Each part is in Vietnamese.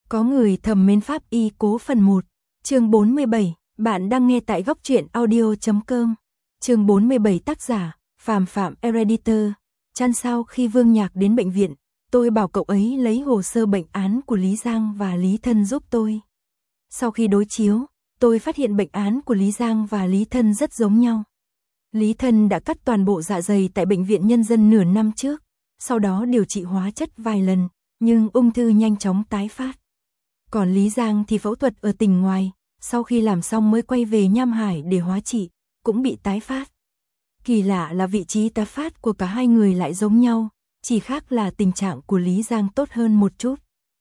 Có người thầm mến pháp y cố phần 1, chương 47, bạn đang nghe tại góc truyện audio.com. Chương 47 tác giả, Phạm Editor. Chăn sau khi Vương Nhạc đến bệnh viện, tôi bảo cậu ấy lấy hồ sơ bệnh án của Lý Giang và Lý Thân giúp tôi. Sau khi đối chiếu, tôi phát hiện bệnh án của Lý Giang và Lý Thân rất giống nhau. Lý Thân đã cắt toàn bộ dạ dày tại bệnh viện Nhân dân nửa năm trước, sau đó điều trị hóa chất vài lần, nhưng ung thư nhanh chóng tái phát. Còn Lý Giang thì phẫu thuật ở tỉnh ngoài, sau khi làm xong mới quay về Nham Hải để hóa trị, cũng bị tái phát. Kỳ lạ là vị trí tái phát của cả hai người lại giống nhau, chỉ khác là tình trạng của Lý Giang tốt hơn một chút.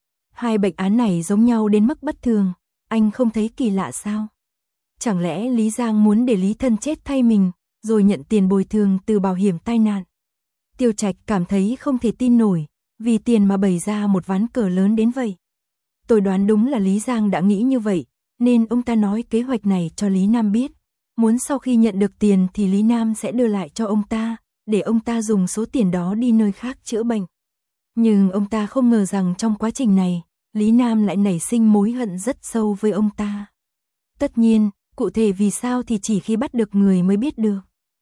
Hai bệnh án này giống nhau đến mức bất thường, anh không thấy kỳ lạ sao? Chẳng lẽ Lý Giang muốn để Lý Thân chết thay mình, rồi nhận tiền bồi thường từ bảo hiểm tai nạn? Tiêu Trạch cảm thấy không thể tin nổi, vì tiền mà bày ra một ván cờ lớn đến vậy. Tôi đoán đúng là Lý Giang đã nghĩ như vậy, nên ông ta nói kế hoạch này cho Lý Nam biết. Muốn sau khi nhận được tiền thì Lý Nam sẽ đưa lại cho ông ta, để ông ta dùng số tiền đó đi nơi khác chữa bệnh. Nhưng ông ta không ngờ rằng trong quá trình này, Lý Nam lại nảy sinh mối hận rất sâu với ông ta. Tất nhiên, cụ thể vì sao thì chỉ khi bắt được người mới biết được.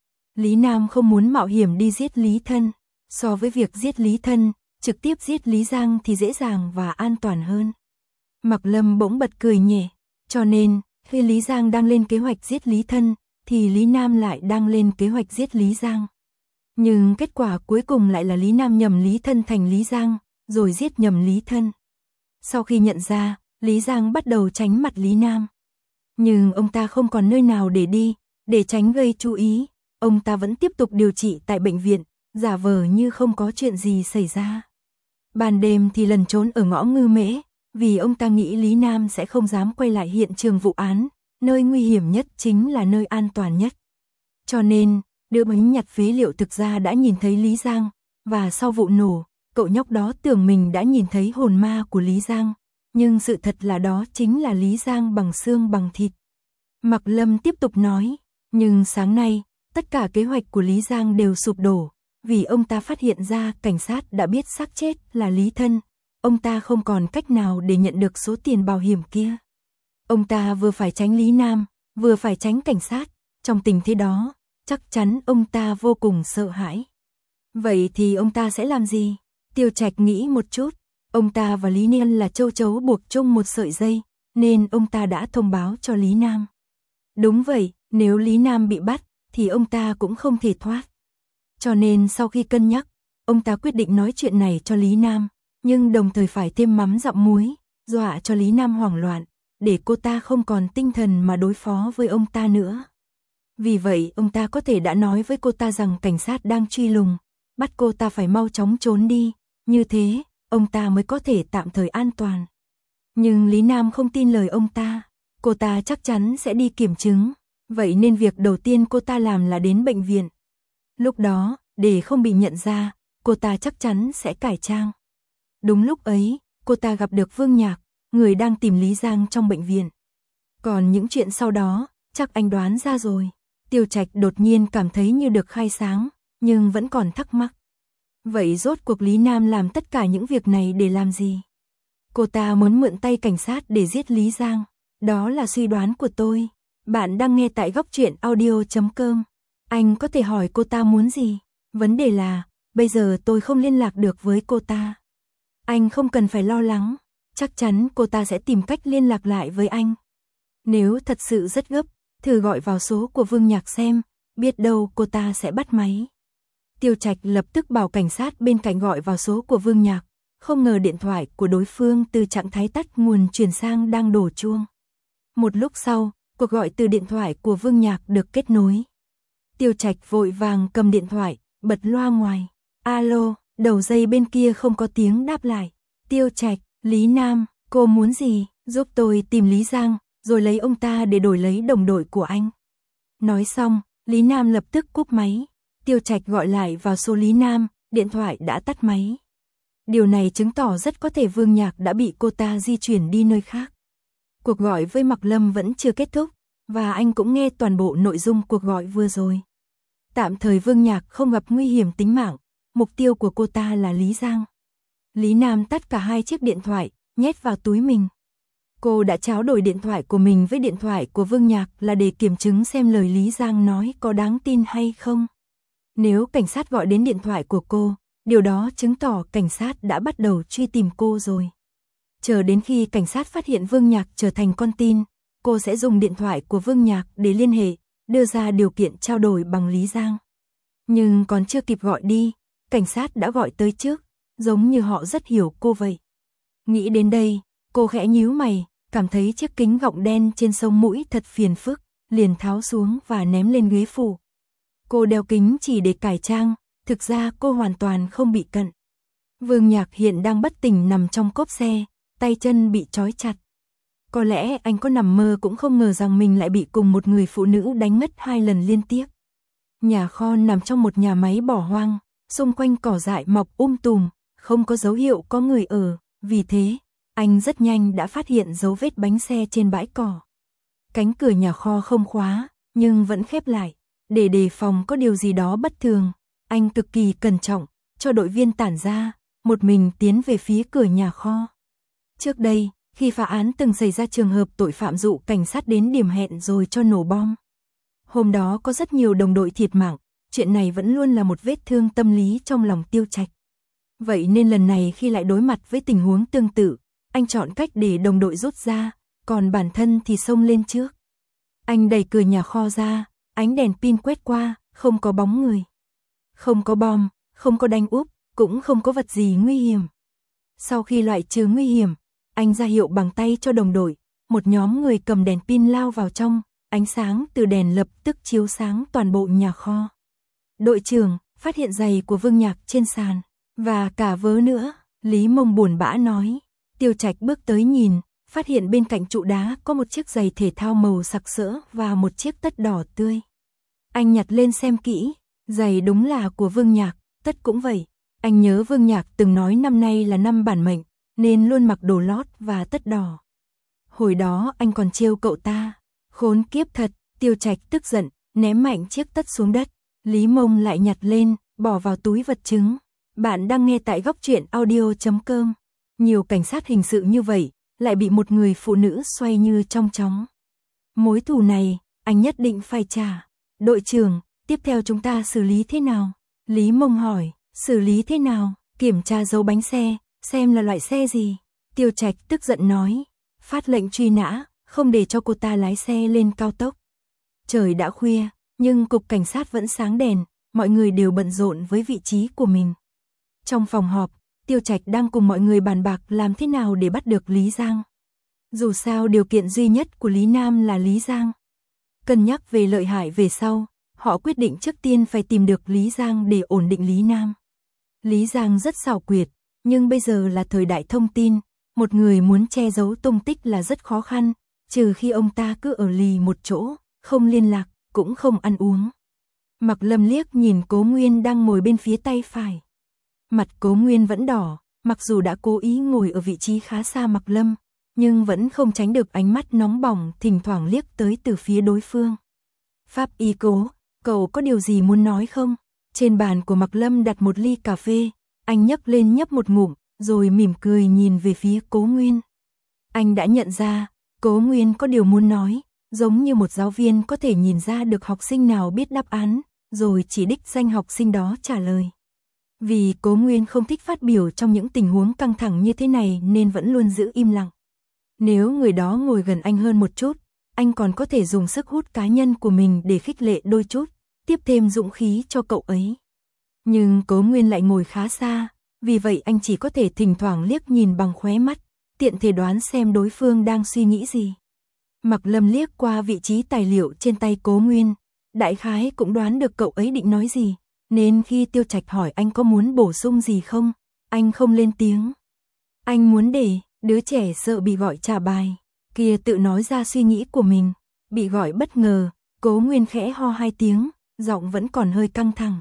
Lý Nam không muốn mạo hiểm đi giết Lý Thân. So với việc giết Lý Thân, trực tiếp giết Lý Giang thì dễ dàng và an toàn hơn. Mạc Lâm bỗng bật cười nhẹ, cho nên, khi Lý Giang đang lên kế hoạch giết Lý Thân, thì Lý Nam lại đang lên kế hoạch giết Lý Giang. Nhưng kết quả cuối cùng lại là Lý Nam nhầm Lý Thân thành Lý Giang, rồi giết nhầm Lý Thân. Sau khi nhận ra, Lý Giang bắt đầu tránh mặt Lý Nam. Nhưng ông ta không còn nơi nào để đi, để tránh gây chú ý, ông ta vẫn tiếp tục điều trị tại bệnh viện, giả vờ như không có chuyện gì xảy ra. Ban đêm thì lẩn trốn ở ngõ Ngư Mễ, vì ông ta nghĩ Lý Nam sẽ không dám quay lại hiện trường vụ án, nơi nguy hiểm nhất chính là nơi an toàn nhất. Cho nên, đứa bánh nhặt phế liệu thực ra đã nhìn thấy Lý Giang, và sau vụ nổ, cậu nhóc đó tưởng mình đã nhìn thấy hồn ma của Lý Giang, nhưng sự thật là đó chính là Lý Giang bằng xương bằng thịt. Mạc Lâm tiếp tục nói, nhưng sáng nay, tất cả kế hoạch của Lý Giang đều sụp đổ, vì ông ta phát hiện ra cảnh sát đã biết xác chết là Lý Thân. Ông ta không còn cách nào để nhận được số tiền bảo hiểm kia. Ông ta vừa phải tránh Lý Nam, vừa phải tránh cảnh sát. Trong tình thế đó, chắc chắn ông ta vô cùng sợ hãi. Vậy thì ông ta sẽ làm gì? Tiêu Trạch nghĩ một chút. Ông ta và Lý Niên là châu chấu buộc chung một sợi dây, nên ông ta đã thông báo cho Lý Nam. Đúng vậy, nếu Lý Nam bị bắt, thì ông ta cũng không thể thoát. Cho nên sau khi cân nhắc, ông ta quyết định nói chuyện này cho Lý Nam, nhưng đồng thời phải thêm mắm dặm muối, dọa cho Lý Nam hoảng loạn, để cô ta không còn tinh thần mà đối phó với ông ta nữa. Vì vậy ông ta có thể đã nói với cô ta rằng cảnh sát đang truy lùng, bắt cô ta phải mau chóng trốn đi, như thế, ông ta mới có thể tạm thời an toàn. Nhưng Lý Nam không tin lời ông ta, cô ta chắc chắn sẽ đi kiểm chứng, vậy nên việc đầu tiên cô ta làm là đến bệnh viện. Lúc đó, để không bị nhận ra, cô ta chắc chắn sẽ cải trang. Đúng lúc ấy, cô ta gặp được Vương Nhạc, người đang tìm Lý Giang trong bệnh viện. Còn những chuyện sau đó, chắc anh đoán ra rồi. Tiêu Trạch đột nhiên cảm thấy như được khai sáng, nhưng vẫn còn thắc mắc. Vậy rốt cuộc Lý Nam làm tất cả những việc này để làm gì? Cô ta muốn mượn tay cảnh sát để giết Lý Giang. Đó là suy đoán của tôi. Bạn đang nghe tại góc truyện audio.com. Anh có thể hỏi cô ta muốn gì? Vấn đề là, bây giờ tôi không liên lạc được với cô ta. Anh không cần phải lo lắng, chắc chắn cô ta sẽ tìm cách liên lạc lại với anh. Nếu thật sự rất gấp, thử gọi vào số của Vương Nhạc xem, biết đâu cô ta sẽ bắt máy. Tiêu Trạch lập tức bảo cảnh sát bên cạnh gọi vào số của Vương Nhạc, không ngờ điện thoại của đối phương từ trạng thái tắt nguồn chuyển sang đang đổ chuông. Một lúc sau, cuộc gọi từ điện thoại của Vương Nhạc được kết nối. Tiêu Trạch vội vàng cầm điện thoại, bật loa ngoài. Alo, đầu dây bên kia không có tiếng đáp lại. Tiêu Trạch, Lý Nam, cô muốn gì? Giúp tôi tìm Lý Giang, rồi lấy ông ta để đổi lấy đồng đội của anh. Nói xong, Lý Nam lập tức cúp máy. Tiêu Trạch gọi lại vào số Lý Nam, điện thoại đã tắt máy. Điều này chứng tỏ rất có thể Vương Nhạc đã bị cô ta di chuyển đi nơi khác. Cuộc gọi với Mạc Lâm vẫn chưa kết thúc, và anh cũng nghe toàn bộ nội dung cuộc gọi vừa rồi. Tạm thời Vương Nhạc không gặp nguy hiểm tính mạng, mục tiêu của cô ta là Lý Giang. Lý Nam tắt cả hai chiếc điện thoại, nhét vào túi mình. Cô đã tráo đổi điện thoại của mình với điện thoại của Vương Nhạc là để kiểm chứng xem lời Lý Giang nói có đáng tin hay không. Nếu cảnh sát gọi đến điện thoại của cô, điều đó chứng tỏ cảnh sát đã bắt đầu truy tìm cô rồi. Chờ đến khi cảnh sát phát hiện Vương Nhạc trở thành con tin, cô sẽ dùng điện thoại của Vương Nhạc để liên hệ, đưa ra điều kiện trao đổi bằng Lý Giang. Nhưng còn chưa kịp gọi đi, cảnh sát đã gọi tới trước, giống như họ rất hiểu cô vậy. Nghĩ đến đây, cô khẽ nhíu mày, cảm thấy chiếc kính gọng đen trên sống mũi thật phiền phức, liền tháo xuống và ném lên ghế phụ. Cô đeo kính chỉ để cải trang, thực ra cô hoàn toàn không bị cận. Vương Nhạc hiện đang bất tỉnh nằm trong cốp xe, tay chân bị trói chặt. Có lẽ anh có nằm mơ cũng không ngờ rằng mình lại bị cùng một người phụ nữ đánh ngất 2 lần liên tiếp. Nhà kho nằm trong một nhà máy bỏ hoang, xung quanh cỏ dại mọc tùm, không có dấu hiệu có người ở, vì thế, anh rất nhanh đã phát hiện dấu vết bánh xe trên bãi cỏ. Cánh cửa nhà kho không khóa, nhưng vẫn khép lại, để đề phòng có điều gì đó bất thường. Anh cực kỳ cẩn trọng, cho đội viên tản ra, một mình tiến về phía cửa nhà kho. Trước đây, khi phá án từng xảy ra trường hợp tội phạm dụ cảnh sát đến điểm hẹn rồi cho nổ bom. Hôm đó có rất nhiều đồng đội thiệt mạng, chuyện này vẫn luôn là một vết thương tâm lý trong lòng Tiêu Trạch. Vậy nên lần này khi lại đối mặt với tình huống tương tự, anh chọn cách để đồng đội rút ra, còn bản thân thì xông lên trước. Anh đẩy cửa nhà kho ra, ánh đèn pin quét qua, không có bóng người. Không có bom, không có đánh úp, cũng không có vật gì nguy hiểm. Sau khi loại trừ nguy hiểm, anh ra hiệu bằng tay cho đồng đội, một nhóm người cầm đèn pin lao vào trong, ánh sáng từ đèn lập tức chiếu sáng toàn bộ nhà kho. Đội trưởng phát hiện giày của Vương Nhạc trên sàn, và cả vớ nữa, Lý Mông buồn bã nói. Tiêu Trạch bước tới nhìn, phát hiện bên cạnh trụ đá có một chiếc giày thể thao màu sặc sỡ và một chiếc tất đỏ tươi. Anh nhặt lên xem kỹ, giày đúng là của Vương Nhạc, tất cũng vậy. Anh nhớ Vương Nhạc từng nói năm nay là năm bản mệnh, nên luôn mặc đồ lót và tất đỏ. Hồi đó anh còn trêu cậu ta, khốn kiếp thật. Tiêu Trạch tức giận, ném mạnh chiếc tất xuống đất. Lý Mông lại nhặt lên, bỏ vào túi vật chứng. Bạn đang nghe tại góc truyện audio.com. Nhiều cảnh sát hình sự như vậy, lại bị một người phụ nữ xoay như trong chóng. Mối thù này, anh nhất định phải trả. Đội trưởng, tiếp theo chúng ta xử lý thế nào? Lý Mông hỏi, xử lý thế nào? Kiểm tra dấu bánh xe, xem là loại xe gì. Tiêu Trạch tức giận nói, phát lệnh truy nã, không để cho cô ta lái xe lên cao tốc. Trời đã khuya, nhưng cục cảnh sát vẫn sáng đèn, mọi người đều bận rộn với vị trí của mình. Trong phòng họp, Tiêu Trạch đang cùng mọi người bàn bạc làm thế nào để bắt được Lý Giang. Dù sao điều kiện duy nhất của Lý Nam là Lý Giang. Cân nhắc về lợi hại về sau, họ quyết định trước tiên phải tìm được Lý Giang để ổn định Lý Nam. Lý Giang rất xảo quyệt, nhưng bây giờ là thời đại thông tin, một người muốn che giấu tung tích là rất khó khăn, trừ khi ông ta cứ ở lì một chỗ, không liên lạc, cũng không ăn uống. Mạc Lâm liếc nhìn Cố Nguyên đang ngồi bên phía tay phải. Mặt Cố Nguyên vẫn đỏ, mặc dù đã cố ý ngồi ở vị trí khá xa Mạc Lâm, nhưng vẫn không tránh được ánh mắt nóng bỏng thỉnh thoảng liếc tới từ phía đối phương. Pháp y Cố, cậu có điều gì muốn nói không? Trên bàn của Mạc Lâm đặt một ly cà phê, anh nhấc lên nhấp một ngụm, rồi mỉm cười nhìn về phía Cố Nguyên. Anh đã nhận ra, Cố Nguyên có điều muốn nói, giống như một giáo viên có thể nhìn ra được học sinh nào biết đáp án, rồi chỉ đích danh học sinh đó trả lời. Vì Cố Nguyên không thích phát biểu trong những tình huống căng thẳng như thế này nên vẫn luôn giữ im lặng. Nếu người đó ngồi gần anh hơn một chút, anh còn có thể dùng sức hút cá nhân của mình để khích lệ đôi chút, tiếp thêm dũng khí cho cậu ấy. Nhưng Cố Nguyên lại ngồi khá xa, vì vậy anh chỉ có thể thỉnh thoảng liếc nhìn bằng khóe mắt, tiện thể đoán xem đối phương đang suy nghĩ gì. Mạc Lâm liếc qua vị trí tài liệu trên tay Cố Nguyên, đại khái cũng đoán được cậu ấy định nói gì, nên khi Tiêu Trạch hỏi anh có muốn bổ sung gì không, anh không lên tiếng. Anh muốn để đứa trẻ sợ bị gọi trả bài, kia tự nói ra suy nghĩ của mình, bị gọi bất ngờ, Cố Nguyên khẽ ho 2 tiếng, giọng vẫn còn hơi căng thẳng.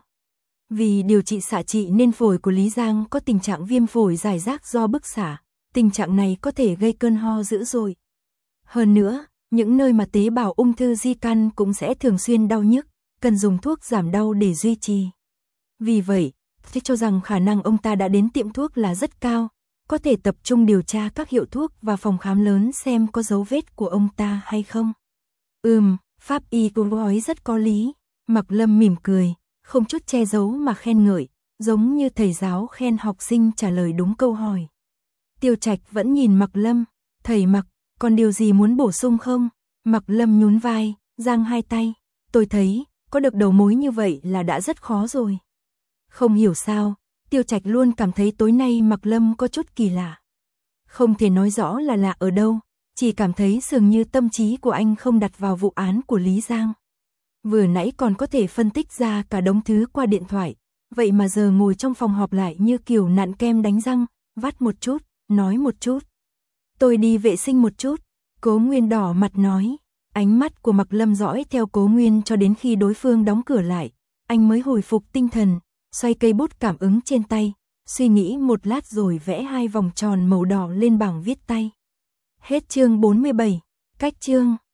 Vì điều trị xạ trị nên phổi của Lý Giang có tình trạng viêm phổi rải rác do bức xạ, tình trạng này có thể gây cơn ho dữ dội. Hơn nữa, những nơi mà tế bào ung thư di căn cũng sẽ thường xuyên đau nhức, cần dùng thuốc giảm đau để duy trì. Vì vậy, tôi cho rằng khả năng ông ta đã đến tiệm thuốc là rất cao, có thể tập trung điều tra các hiệu thuốc và phòng khám lớn xem có dấu vết của ông ta hay không. Pháp y cô nói rất có lý. Mạc Lâm mỉm cười, không chút che giấu mà khen ngợi, giống như thầy giáo khen học sinh trả lời đúng câu hỏi. Tiêu Trạch vẫn nhìn Mạc Lâm, thầy Mạc, còn điều gì muốn bổ sung không? Mạc Lâm nhún vai, giang hai tay, tôi thấy, có được đầu mối như vậy là đã rất khó rồi. Không hiểu sao, Tiêu Trạch luôn cảm thấy tối nay Mạc Lâm có chút kỳ lạ. Không thể nói rõ là lạ ở đâu, chỉ cảm thấy dường như tâm trí của anh không đặt vào vụ án của Lý Giang. Vừa nãy còn có thể phân tích ra cả đống thứ qua điện thoại, vậy mà giờ ngồi trong phòng họp lại như kiểu nặn kem đánh răng, vắt một chút, nói một chút. Tôi đi vệ sinh một chút, Cố Nguyên đỏ mặt nói. Ánh mắt của Mạc Lâm dõi theo Cố Nguyên cho đến khi đối phương đóng cửa lại, anh mới hồi phục tinh thần, xoay cây bút cảm ứng trên tay, suy nghĩ một lát rồi vẽ 2 vòng tròn màu đỏ lên bảng viết tay. Hết chương 47, cách chương